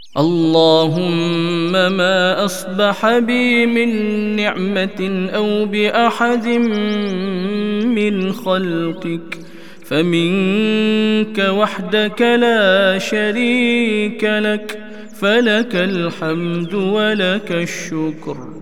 اللهم ما أصبح بي من نعمة أو بأحد من خلقك فمنك وحدك لا شريك لك، فلك الحمد ولك الشكر.